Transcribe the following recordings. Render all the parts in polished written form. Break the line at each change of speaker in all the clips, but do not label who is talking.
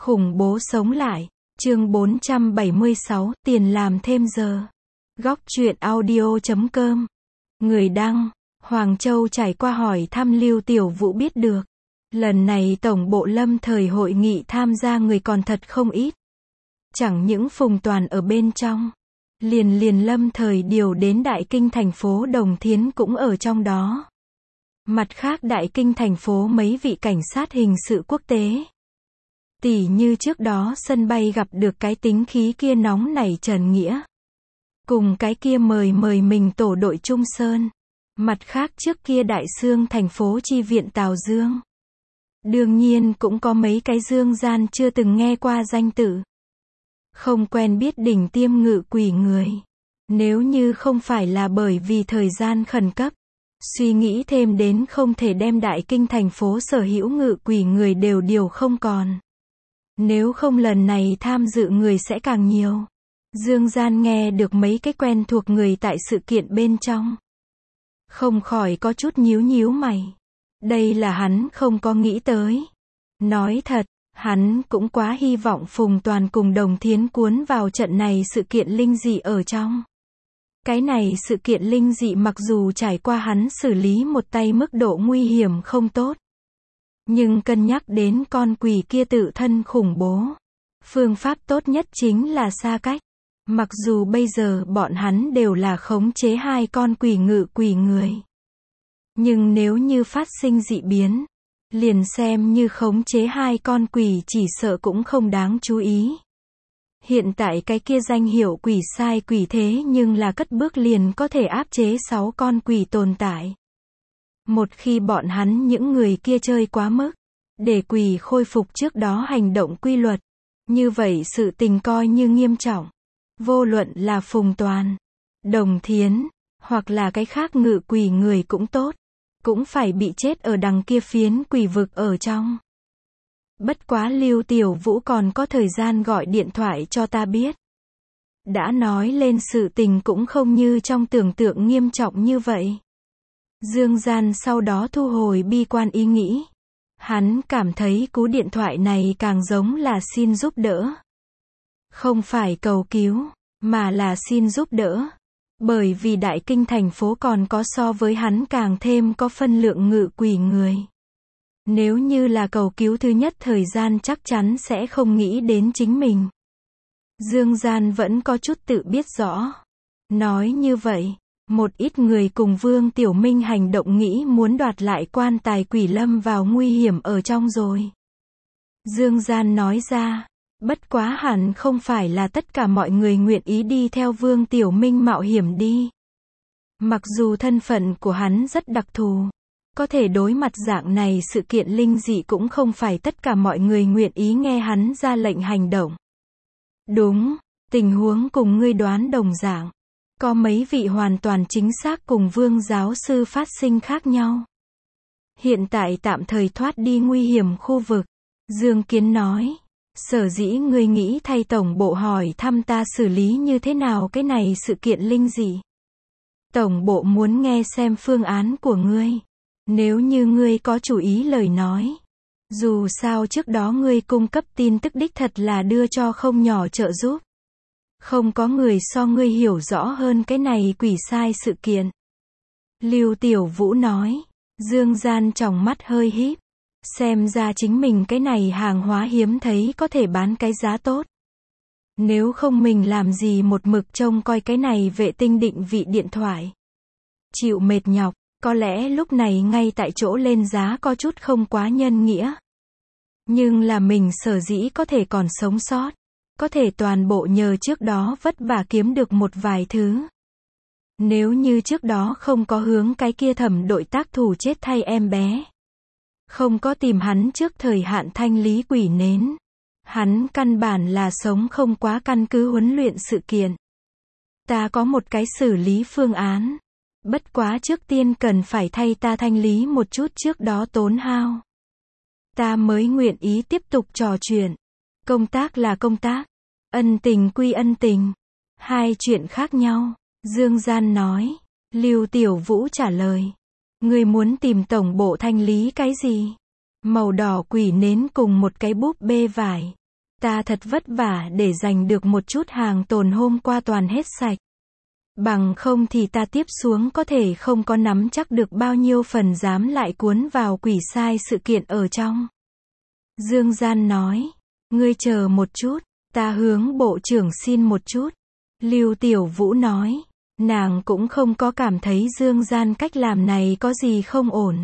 Khủng bố sống lại. Chương 476, tiền làm thêm giờ. Góc truyện audio.com. Người đăng, Hoàng Châu trải qua hỏi thăm Lưu Tiểu Vũ biết được. Lần này Tổng bộ Lâm Thời hội nghị tham gia người còn thật không ít. Chẳng những Phùng Toàn ở bên trong. Liền Lâm Thời điều đến Đại Kinh thành phố Đồng Thiến cũng ở trong đó. Mặt khác Đại Kinh thành phố mấy vị cảnh sát hình sự quốc tế. Tỉ như trước đó sân bay gặp được cái tính khí kia nóng nảy Trần Nghĩa. Cùng cái kia mời mình tổ đội Trung Sơn. Mặt khác trước kia Đại Xương thành phố chi viện Tào Dương. Đương nhiên cũng có mấy cái dương gian chưa từng nghe qua danh tự. Không quen biết đỉnh tiêm ngự quỷ người. Nếu như không phải là bởi vì thời gian khẩn cấp. Suy nghĩ thêm đến không thể đem Đại Kinh thành phố sở hữu ngự quỷ người đều điều không còn. Nếu không lần này tham dự người sẽ càng nhiều. Dương gian nghe được mấy cái quen thuộc người tại sự kiện bên trong. Không khỏi có chút nhíu mày. Đây là hắn không có nghĩ tới. Nói thật, hắn cũng quá hy vọng Phùng Toàn cùng Đồng Thiến cuốn vào trận này sự kiện linh dị ở trong. Cái này sự kiện linh dị mặc dù trải qua hắn xử lý một tay mức độ nguy hiểm không tốt. Nhưng cân nhắc đến con quỷ kia tự thân khủng bố. Phương pháp tốt nhất chính là xa cách. Mặc dù bây giờ bọn hắn đều là khống chế hai con quỷ ngự quỷ người. Nhưng nếu như phát sinh dị biến, liền xem như khống chế hai con quỷ chỉ sợ cũng không đáng chú ý. Hiện tại cái kia danh hiệu quỷ sai quỷ thế nhưng là cất bước liền có thể áp chế 6 con quỷ tồn tại. Một khi bọn hắn những người kia chơi quá mức, để quỷ khôi phục trước đó hành động quy luật, như vậy sự tình coi như nghiêm trọng. Vô luận là Phùng Toàn, Đồng Thiến, hoặc là cái khác ngự quỷ người cũng tốt, cũng phải bị chết ở đằng kia phiến quỷ vực ở trong. Bất quá Lưu Tiểu Vũ còn có thời gian gọi điện thoại cho ta biết. Đã nói lên sự tình cũng không như trong tưởng tượng nghiêm trọng như vậy. Dương Gian sau đó thu hồi bi quan ý nghĩ. Hắn cảm thấy cú điện thoại này càng giống là xin giúp đỡ. Không phải cầu cứu, mà là xin giúp đỡ. Bởi vì Đại Kinh thành phố còn có so với hắn càng thêm có phân lượng ngự quỷ người. Nếu như là cầu cứu thứ nhất thời gian chắc chắn sẽ không nghĩ đến chính mình. Dương Gian vẫn có chút tự biết rõ. Nói như vậy, một ít người cùng Vương Tiểu Minh hành động nghĩ muốn đoạt lại quan tài quỷ lâm vào nguy hiểm ở trong rồi. Dương Gian nói ra, bất quá hẳn không phải là tất cả mọi người nguyện ý đi theo Vương Tiểu Minh mạo hiểm đi. Mặc dù thân phận của hắn rất đặc thù, có thể đối mặt dạng này sự kiện linh dị cũng không phải tất cả mọi người nguyện ý nghe hắn ra lệnh hành động. Đúng, tình huống cùng ngươi đoán đồng dạng. Có mấy vị hoàn toàn chính xác cùng Vương giáo sư phát sinh khác nhau. Hiện tại tạm thời thoát đi nguy hiểm khu vực. Dương Kiến nói, sở dĩ ngươi nghĩ thay tổng bộ hỏi thăm ta xử lý như thế nào cái này sự kiện linh dị. Tổng bộ muốn nghe xem phương án của ngươi. Nếu như ngươi có chủ ý lời nói. Dù sao trước đó ngươi cung cấp tin tức đích thật là đưa cho không nhỏ trợ giúp. Không có người so ngươi hiểu rõ hơn cái này quỷ sai sự kiện. Lưu Tiểu Vũ nói. Dương Gian tròng mắt hơi híp. Xem ra chính mình cái này hàng hóa hiếm thấy có thể bán cái giá tốt. Nếu không mình làm gì một mực trông coi cái này vệ tinh định vị điện thoại. Chịu mệt nhọc, có lẽ lúc này ngay tại chỗ lên giá có chút không quá nhân nghĩa. Nhưng là mình sở dĩ có thể còn sống sót. Có thể toàn bộ nhờ trước đó vất vả kiếm được một vài thứ. Nếu như trước đó không có hướng cái kia Thẩm đội tác thủ chết thay em bé. Không có tìm hắn trước thời hạn thanh lý quỷ nến. Hắn căn bản là sống không quá căn cứ huấn luyện sự kiện. Ta có một cái xử lý phương án. Bất quá trước tiên cần phải thay ta thanh lý một chút trước đó tốn hao. Ta mới nguyện ý tiếp tục trò chuyện. Công tác là công tác. Ân tình quy ân tình. Hai chuyện khác nhau. Dương Gian nói. Lưu Tiểu Vũ trả lời. Ngươi muốn tìm tổng bộ thanh lý cái gì? Màu đỏ quỷ nến cùng một cái búp bê vải. Ta thật vất vả để giành được một chút hàng tồn hôm qua toàn hết sạch. Bằng không thì ta tiếp xuống có thể không có nắm chắc được bao nhiêu phần dám lại cuốn vào quỷ sai sự kiện ở trong. Dương Gian nói, ngươi chờ một chút, ta hướng bộ trưởng xin một chút. Lưu Tiểu Vũ nói, nàng cũng không có cảm thấy Dương Gian cách làm này có gì không ổn.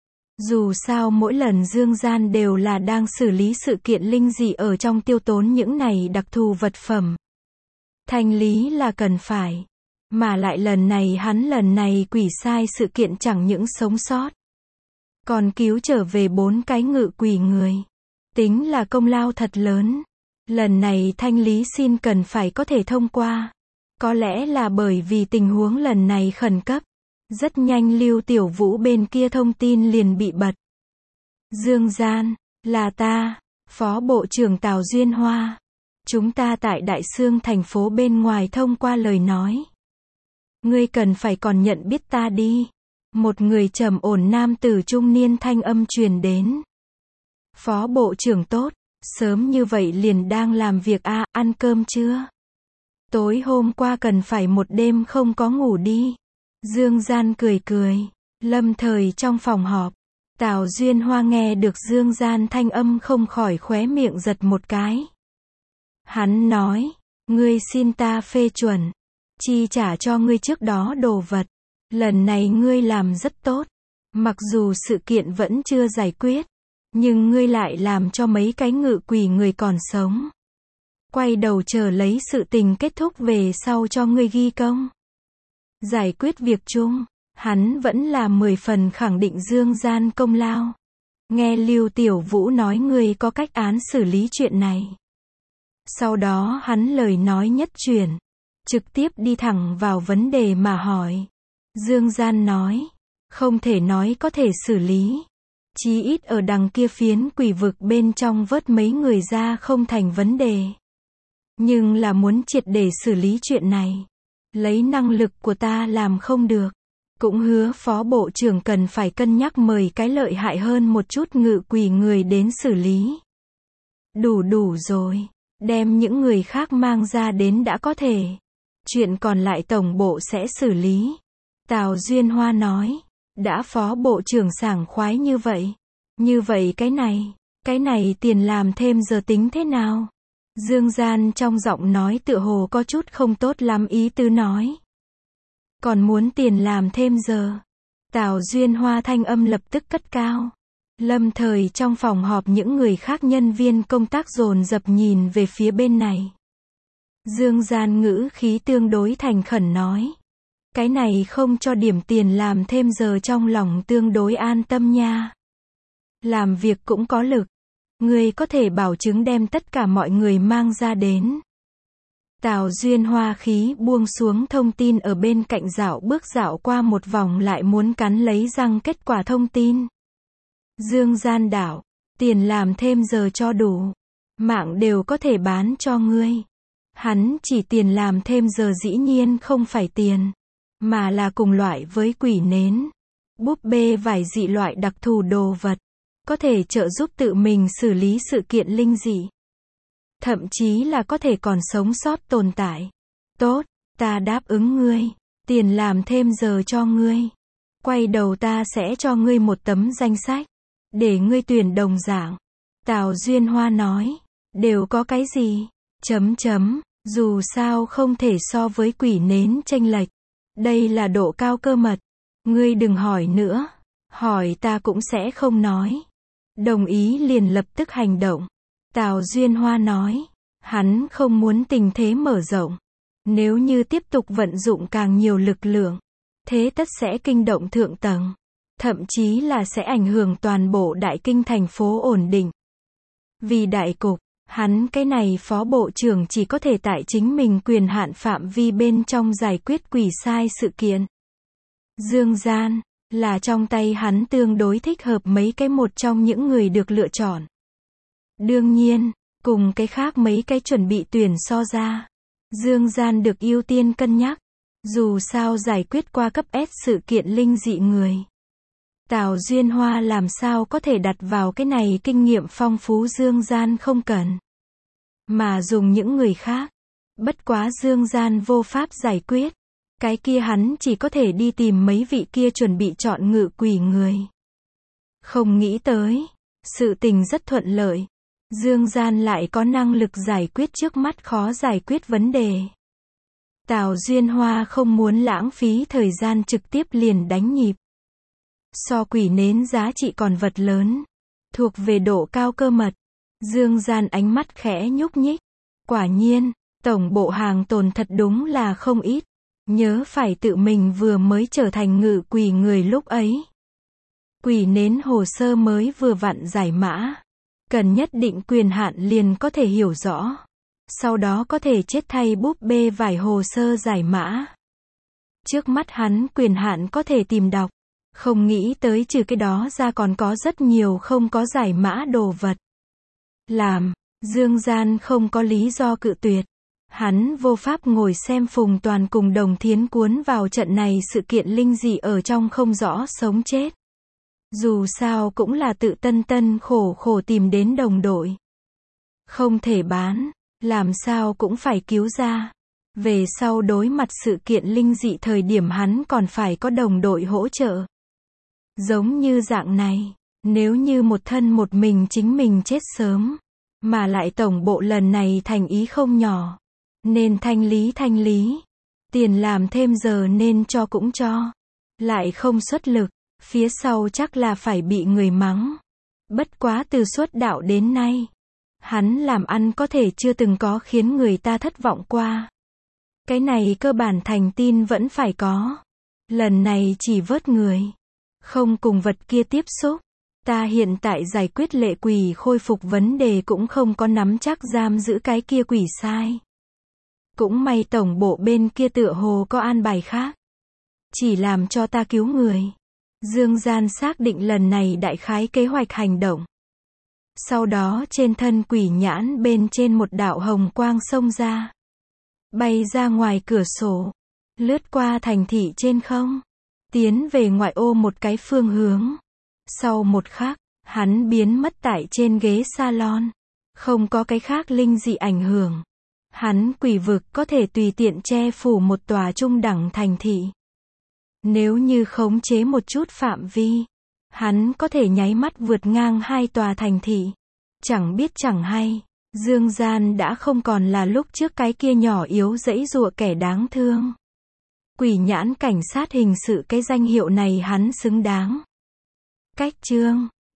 Dù sao mỗi lần Dương Gian đều là đang xử lý sự kiện linh dị ở trong tiêu tốn những này đặc thù vật phẩm. Thanh lý là cần phải. Mà lại lần này quỷ sai sự kiện chẳng những sống sót. Còn cứu trở về 4 cái ngự quỷ người. Tính là công lao thật lớn. Lần này thanh lý xin cần phải có thể thông qua. Có lẽ là bởi vì tình huống lần này khẩn cấp. Rất nhanh Lưu Tiểu Vũ bên kia thông tin liền bị bật. Dương Gian, là ta, Phó Bộ trưởng Tào Duyên Hoa. Chúng ta tại Đại Xương thành phố bên ngoài thông qua lời nói. Ngươi cần phải còn nhận biết ta đi. Một người trầm ổn nam tử trung niên thanh âm truyền đến. Phó Bộ trưởng tốt, sớm như vậy liền đang làm việc à, ăn cơm chưa? Tối hôm qua cần phải một đêm không có ngủ đi. Dương Gian cười cười. Lâm thời trong phòng họp. Tào Duyên Hoa nghe được Dương Gian thanh âm không khỏi khóe miệng giật một cái. Hắn nói, ngươi xin ta phê chuẩn. Chi trả cho ngươi trước đó đồ vật. Lần này ngươi làm rất tốt. Mặc dù sự kiện vẫn chưa giải quyết. Nhưng ngươi lại làm cho mấy cái ngự quỷ người còn sống. Quay đầu chờ lấy sự tình kết thúc về sau cho ngươi ghi công. Giải quyết việc chung. Hắn vẫn là 10 phần khẳng định Dương Gian công lao. Nghe Lưu Tiểu Vũ nói ngươi có cách án xử lý chuyện này. Sau đó hắn lời nói nhất chuyển. Trực tiếp đi thẳng vào vấn đề mà hỏi. Dương Gian nói. Không thể nói có thể xử lý. Chí ít ở đằng kia phiến quỷ vực bên trong vớt mấy người ra không thành vấn đề. Nhưng là muốn triệt để xử lý chuyện này. Lấy năng lực của ta làm không được. Cũng hứa Phó Bộ trưởng cần phải cân nhắc mời cái lợi hại hơn một chút ngự quỷ người đến xử lý. Đủ rồi. Đem những người khác mang ra đến đã có thể. Chuyện còn lại tổng bộ sẽ xử lý. Tào Duyên Hoa nói. Đã Phó Bộ trưởng sảng khoái như vậy. Như vậy cái này tiền làm thêm giờ tính thế nào? Dương Gian trong giọng nói tựa hồ có chút không tốt lắm ý tứ nói. Còn muốn tiền làm thêm giờ. Tào Duyên Hoa thanh âm lập tức cất cao. Lâm thời trong phòng họp những người khác nhân viên công tác dồn dập nhìn về phía bên này. Dương Gian ngữ khí tương đối thành khẩn nói. Cái này không cho điểm tiền làm thêm giờ trong lòng tương đối an tâm nha. Làm việc cũng có lực. Ngươi có thể bảo chứng đem tất cả mọi người mang ra đến. Tào Duyên Hoa khí buông xuống thông tin ở bên cạnh bước dạo qua một vòng lại muốn cắn lấy răng kết quả thông tin. Dương Gian đảo, tiền làm thêm giờ cho đủ. Mạng đều có thể bán cho ngươi. Hắn chỉ tiền làm thêm giờ dĩ nhiên không phải tiền. Mà là cùng loại với quỷ nến. Búp bê vải dị loại đặc thù đồ vật. Có thể trợ giúp tự mình xử lý sự kiện linh dị. Thậm chí là có thể còn sống sót tồn tại. Tốt, ta đáp ứng ngươi. Tiền làm thêm giờ cho ngươi. Quay đầu ta sẽ cho ngươi một tấm danh sách. Để ngươi tuyển đồng dạng. Tào Duyên Hoa nói. Đều có cái gì? Dù sao không thể so với quỷ nến chênh lệch. Đây là độ cao cơ mật. Ngươi đừng hỏi nữa. Hỏi ta cũng sẽ không nói. Đồng ý liền lập tức hành động. Tào Duyên Hoa nói. Hắn không muốn tình thế mở rộng. Nếu như tiếp tục vận dụng càng nhiều lực lượng. Thế tất sẽ kinh động thượng tầng. Thậm chí là sẽ ảnh hưởng toàn bộ đại kinh thành phố ổn định. Vì đại cục, hắn cái này Phó Bộ trưởng chỉ có thể tại chính mình quyền hạn phạm vi bên trong giải quyết quỷ sai sự kiện. Dương Gian, là trong tay hắn tương đối thích hợp mấy cái một trong những người được lựa chọn. Đương nhiên, cùng cái khác mấy cái chuẩn bị tuyển so ra. Dương Gian được ưu tiên cân nhắc. Dù sao giải quyết qua cấp S sự kiện linh dị người. Tào Duyên Hoa làm sao có thể đặt vào cái này kinh nghiệm phong phú Dương Gian không cần. mà dùng những người khác. Bất quá Dương Gian vô pháp giải quyết. Cái kia hắn chỉ có thể đi tìm mấy vị kia chuẩn bị chọn ngự quỷ người. Không nghĩ tới, sự tình rất thuận lợi. Dương Gian lại có năng lực giải quyết trước mắt khó giải quyết vấn đề. Tào Duyên Hoa không muốn lãng phí thời gian trực tiếp liền đánh nhịp. So quỷ nến giá trị còn vật lớn, thuộc về độ cao cơ mật. Dương Gian ánh mắt khẽ nhúc nhích. Quả nhiên, tổng bộ hàng tồn thật đúng là không ít. Nhớ phải tự mình vừa mới trở thành ngự quỷ người lúc ấy. Quỷ nến hồ sơ mới vừa vặn giải mã. Cần nhất định quyền hạn liền có thể hiểu rõ. Sau đó có thể chết thay búp bê vải hồ sơ giải mã. Trước mắt hắn quyền hạn có thể tìm đọc. Không nghĩ tới trừ cái đó ra còn có rất nhiều không có giải mã đồ vật. Làm, Dương Gian không có lý do cự tuyệt. Hắn vô pháp ngồi xem Phùng Toàn cùng Đồng Thiến cuốn vào trận này sự kiện linh dị ở trong không rõ sống chết. Dù sao cũng là tự tân khổ khổ tìm đến đồng đội. Không thể bán, làm sao cũng phải cứu ra. Về sau đối mặt sự kiện linh dị thời điểm hắn còn phải có đồng đội hỗ trợ. Giống như dạng này, nếu như một thân một mình chính mình chết sớm, mà lại tổng bộ lần này thành ý không nhỏ, nên thanh lý, tiền làm thêm giờ nên cho cũng cho, lại không xuất lực, phía sau chắc là phải bị người mắng. Bất quá từ xuất đạo đến nay, hắn làm ăn có thể chưa từng có khiến người ta thất vọng qua. Cái này cơ bản thành tin vẫn phải có. Lần này chỉ vớt người, không cùng vật kia tiếp xúc. Ta hiện tại giải quyết lệ quỷ khôi phục vấn đề cũng không có nắm chắc giam giữ cái kia quỷ sai. Cũng may tổng bộ bên kia tựa hồ có an bài khác. Chỉ làm cho ta cứu người. Dương Gian xác định lần này đại khái kế hoạch hành động. Sau đó trên thân quỷ nhãn bên trên một đạo hồng quang xông ra. Bay ra ngoài cửa sổ. Lướt qua thành thị trên không. Tiến về ngoại ô một cái phương hướng. Sau một khắc, hắn biến mất tại trên ghế salon. Không có cái khác linh dị ảnh hưởng. Hắn quỷ vực có thể tùy tiện che phủ một tòa trung đẳng thành thị. Nếu như khống chế một chút phạm vi, hắn có thể nháy mắt vượt ngang hai tòa thành thị. Chẳng biết chẳng hay, Dương Gian đã không còn là lúc trước cái kia nhỏ yếu giãy giụa kẻ đáng thương. Quỷ nhãn cảnh sát hình sự cái danh hiệu này hắn xứng đáng. Cách chương